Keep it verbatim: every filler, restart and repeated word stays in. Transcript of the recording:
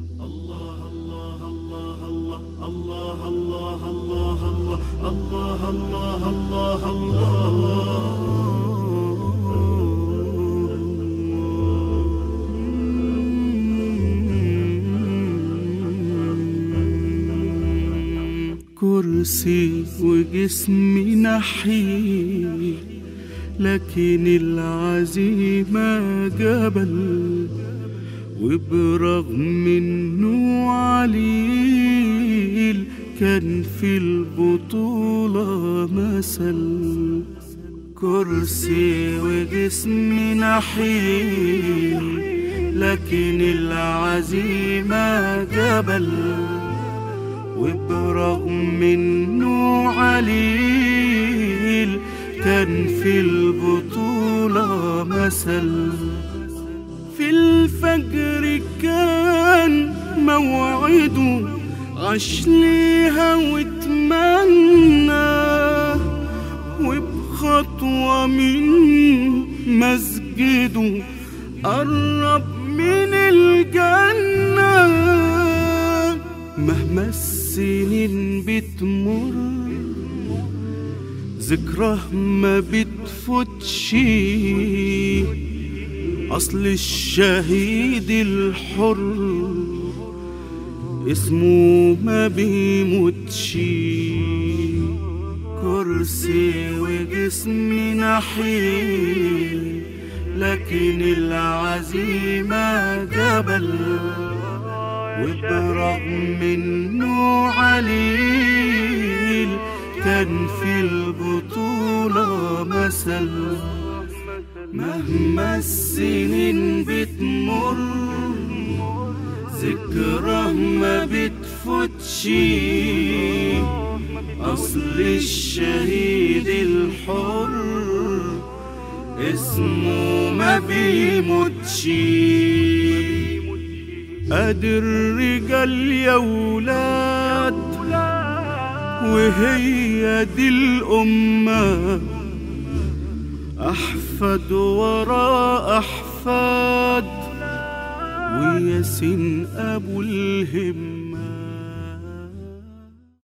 كرسي وجسمي نحيل، لكن العزيمة جبل، وبرغم انه عليل كان في البطولة مثل. كرسي وجسمي نحيل، لكن العزيمة جبل، وبرغم انه عليل كان في البطولة مثل. في الفجر كان موعده، عاش ليها واتمنى، وبخطوة من مسجده قرب من الجنة. مهما السنين بتمر ذكراه ما بتفوتش، أصل الشهيد الحر اسمه ما بيموتش. كرسي وجسمي نحيل، لكن العزيمة جبل، وبرغم انه عليل كان في البطولة مثل. مهما السنين بتمر ذكراه ما بتفوتش، أصل الشهيد الحر اسمه ما بيموتش. ادي الرجال يا ولاد، وهي دي الأمة، أحفاد ورا أحفاد، وياسين أبو الهمة.